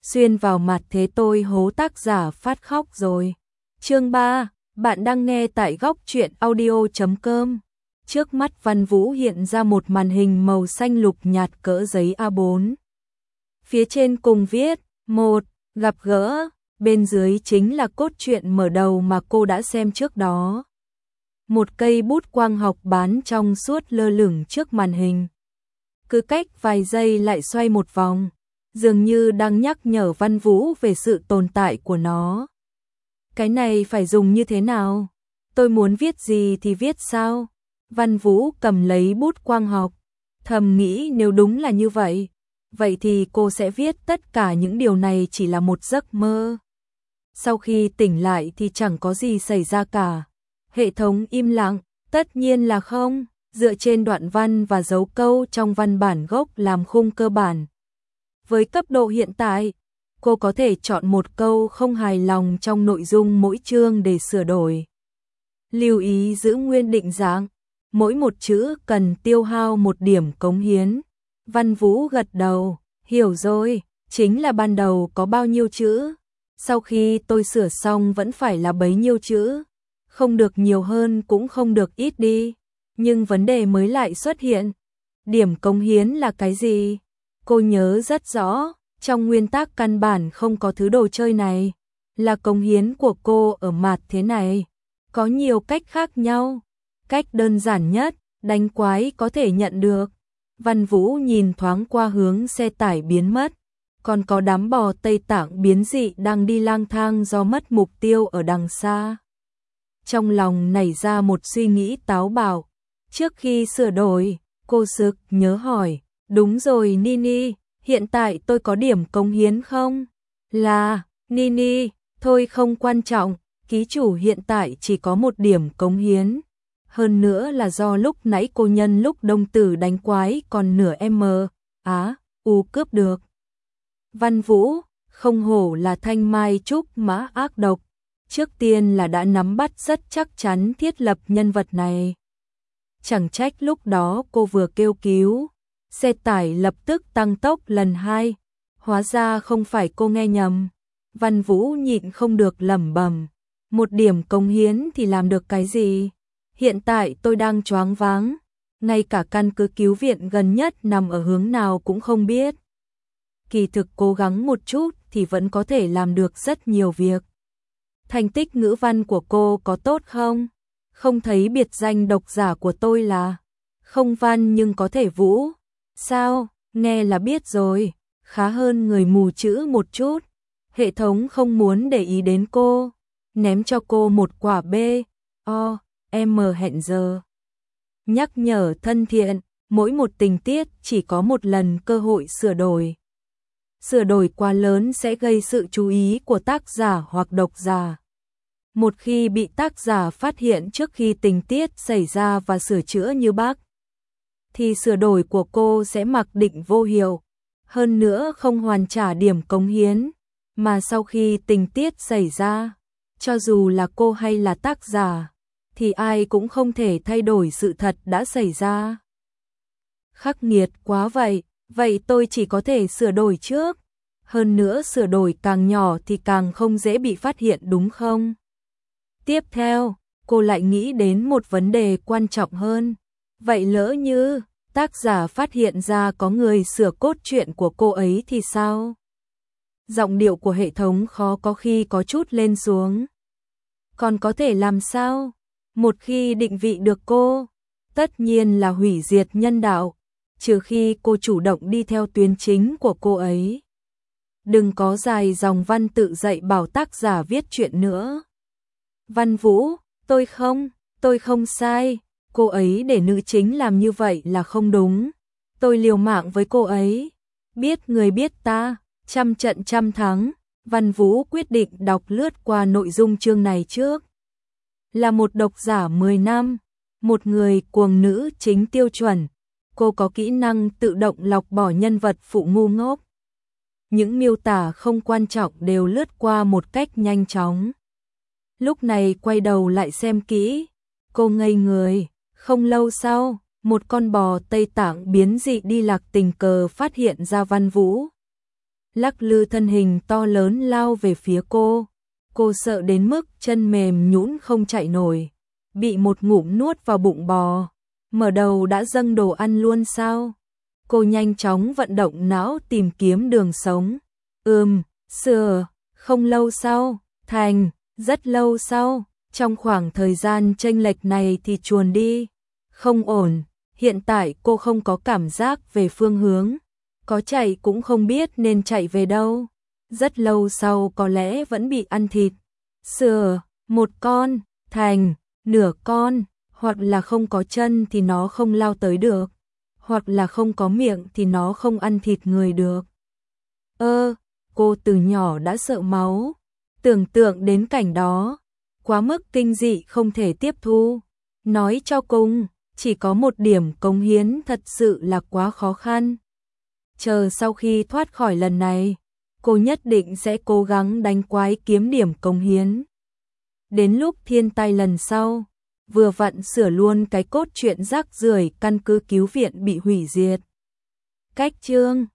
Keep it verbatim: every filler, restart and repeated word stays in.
xuyên vào mặt thế tôi hố tác giả phát khóc rồi. Chương ba, bạn đang nghe tại góc truyện audio chấm com. Trước mắt Văn Vũ hiện ra một màn hình màu xanh lục nhạt cỡ giấy A bốn. Phía trên cùng viết, một, gặp gỡ, bên dưới chính là cốt truyện mở đầu mà cô đã xem trước đó. Một cây bút quang học bán trong suốt lơ lửng trước màn hình. Cứ cách vài giây lại xoay một vòng, dường như đang nhắc nhở Văn Vũ về sự tồn tại của nó. Cái này phải dùng như thế nào? Tôi muốn viết gì thì viết sao? Văn Vũ cầm lấy bút quang học, thầm nghĩ nếu đúng là như vậy, vậy thì cô sẽ viết tất cả những điều này chỉ là một giấc mơ. Sau khi tỉnh lại thì chẳng có gì xảy ra cả. Hệ thống im lặng, tất nhiên là không, dựa trên đoạn văn và dấu câu trong văn bản gốc làm khung cơ bản. Với cấp độ hiện tại, cô có thể chọn một câu không hài lòng trong nội dung mỗi chương để sửa đổi. Lưu ý giữ nguyên định dạng, mỗi một chữ cần tiêu hao một điểm cống hiến. Văn Vũ gật đầu, hiểu rồi, chính là ban đầu có bao nhiêu chữ, sau khi tôi sửa xong vẫn phải là bấy nhiêu chữ, không được nhiều hơn cũng không được ít đi. Nhưng vấn đề mới lại xuất hiện. Điểm cống hiến là cái gì? Cô nhớ rất rõ, trong nguyên tắc căn bản không có thứ đồ chơi này. Là cống hiến của cô ở mặt thế này. Có nhiều cách khác nhau. Cách đơn giản nhất, đánh quái có thể nhận được. Văn Vũ nhìn thoáng qua hướng xe tải biến mất. Còn có đám bò Tây Tạng biến dị đang đi lang thang do mất mục tiêu ở đằng xa. Trong lòng nảy ra một suy nghĩ táo bạo. Trước khi sửa đổi, cô sực nhớ hỏi, đúng rồi Nini, hiện tại tôi có điểm cống hiến không? Là, Nini, thôi không quan trọng, ký chủ hiện tại chỉ có một điểm cống hiến. Hơn nữa là do lúc nãy cô nhân lúc đồng tử đánh quái còn nửa M, á, U cướp được. Văn Vũ, không hổ là thanh mai trúc mã ác độc. Trước tiên là đã nắm bắt rất chắc chắn thiết lập nhân vật này. Chẳng trách lúc đó cô vừa kêu cứu, xe tải lập tức tăng tốc lần hai, hóa ra không phải cô nghe nhầm. Văn Vũ nhịn không được lẩm bẩm, một điểm cống hiến thì làm được cái gì? Hiện tại tôi đang choáng váng, ngay cả căn cứ cứu viện gần nhất nằm ở hướng nào cũng không biết. Kỳ thực cố gắng một chút thì vẫn có thể làm được rất nhiều việc. Thành tích ngữ văn của cô có tốt không? Không thấy biệt danh độc giả của tôi là không văn nhưng có thể Vũ. Sao? Nghe là biết rồi, khá hơn người mù chữ một chút. Hệ thống không muốn để ý đến cô, ném cho cô một quả B, O, M hẹn giờ. Nhắc nhở thân thiện, mỗi một tình tiết chỉ có một lần cơ hội sửa đổi. Sửa đổi quá lớn sẽ gây sự chú ý của tác giả hoặc độc giả. Một khi bị tác giả phát hiện trước khi tình tiết xảy ra và sửa chữa như bác, thì sửa đổi của cô sẽ mặc định vô hiệu, hơn nữa không hoàn trả điểm cống hiến, mà sau khi tình tiết xảy ra, cho dù là cô hay là tác giả, thì ai cũng không thể thay đổi sự thật đã xảy ra. Khắc nghiệt quá vậy, vậy tôi chỉ có thể sửa đổi trước, hơn nữa sửa đổi càng nhỏ thì càng không dễ bị phát hiện đúng không? Tiếp theo, cô lại nghĩ đến một vấn đề quan trọng hơn. Vậy lỡ như tác giả phát hiện ra có người sửa cốt truyện của cô ấy thì sao? Giọng điệu của hệ thống khó có khi có chút lên xuống. Còn có thể làm sao? Một khi định vị được cô, tất nhiên là hủy diệt nhân đạo, trừ khi cô chủ động đi theo tuyến chính của cô ấy. Đừng có dài dòng văn tự dạy bảo tác giả viết chuyện nữa. Văn Vũ, tôi không, tôi không sai, cô ấy để nữ chính làm như vậy là không đúng. Tôi liều mạng với cô ấy, biết người biết ta, trăm trận trăm thắng. Văn Vũ quyết định đọc lướt qua nội dung chương này trước. Là một độc giả mười năm, một người cuồng nữ chính tiêu chuẩn, cô có kỹ năng tự động lọc bỏ nhân vật phụ ngu ngốc. Những miêu tả không quan trọng đều lướt qua một cách nhanh chóng. Lúc này quay đầu lại xem kỹ, cô ngây người, không lâu sau, một con bò Tây Tạng biến dị đi lạc tình cờ phát hiện ra Văn Vũ. lắc lư thân hình to lớn lao về phía cô. Cô sợ đến mức chân mềm nhũn không chạy nổi, bị một ngụm nuốt vào bụng bò. Mở đầu đã dâng đồ ăn luôn sao? Cô nhanh chóng vận động não tìm kiếm đường sống. Ừm, sửa, không lâu sau, thành, rất lâu sau, trong khoảng thời gian chênh lệch này thì chuồn đi. Không ổn, hiện tại cô không có cảm giác về phương hướng, có chạy cũng không biết nên chạy về đâu. Rất lâu sau có lẽ vẫn bị ăn thịt. Sửa, một con, thành, nửa con, hoặc là không có chân thì nó không lao tới được, hoặc là không có miệng thì nó không ăn thịt người được. Ơ, cô từ nhỏ đã sợ máu, tưởng tượng đến cảnh đó, quá mức kinh dị không thể tiếp thu. Nói cho cùng, chỉ có một điểm cống hiến thật sự là quá khó khăn. Chờ sau khi thoát khỏi lần này, cô nhất định sẽ cố gắng đánh quái kiếm điểm cống hiến. Đến lúc thiên tai lần sau, vừa vặn sửa luôn cái cốt truyện rác rưởi căn cứ cứu viện bị hủy diệt. Cách chương